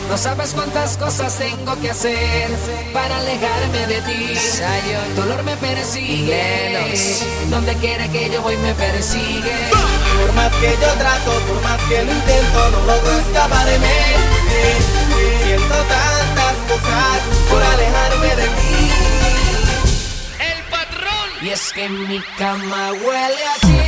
No sabes cuántas cosas tengo que hacer para alejarme de ti. Dolor me persigue, donde quiera que yo voy me persigue. Por más que yo trato, por más que lo intento, no logro escaparme. Siento tantas cosas por alejarme de ti. El patrón. Y es que mi cama huele a ti.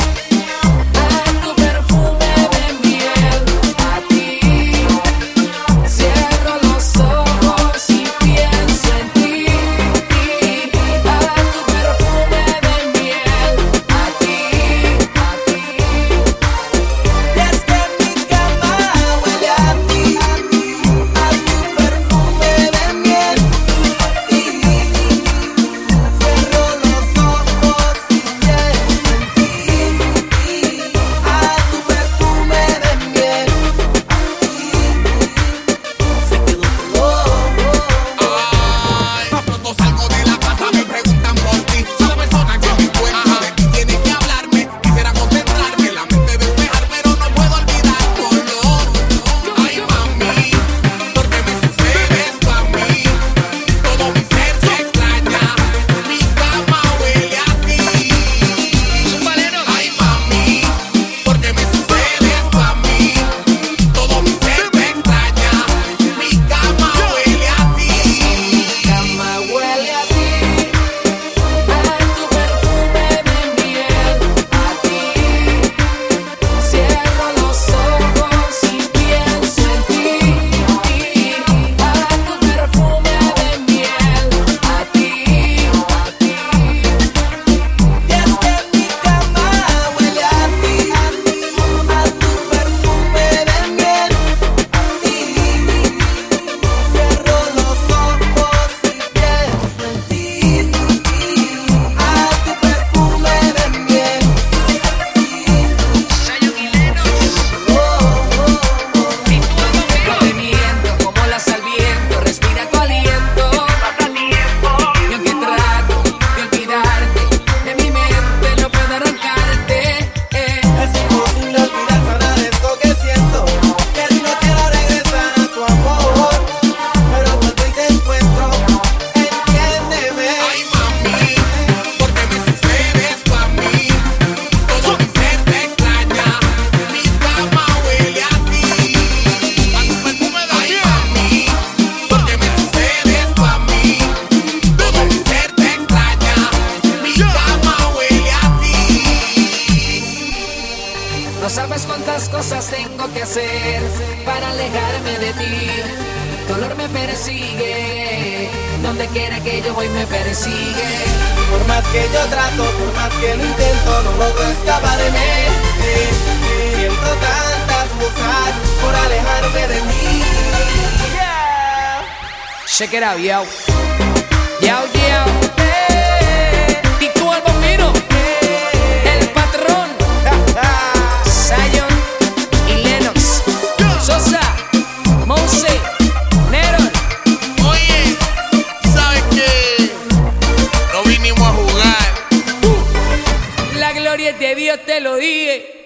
No sabes cuántas cosas tengo que hacer para alejarme de ti. Dolor me persigue, donde quiera que yo voy me persigue. Por más que yo trato, por más que lo intento, no logro escaparme. Siento tantas cosas por alejarme de ti. Check it out, yo. Yo, yo. Tito el Bambino. El patrón. Zion y Lennox. Sosa, Monse, Neron. Oye, ¿sabes qué? No vinimos a jugar. La gloria es de Dios, te lo dije.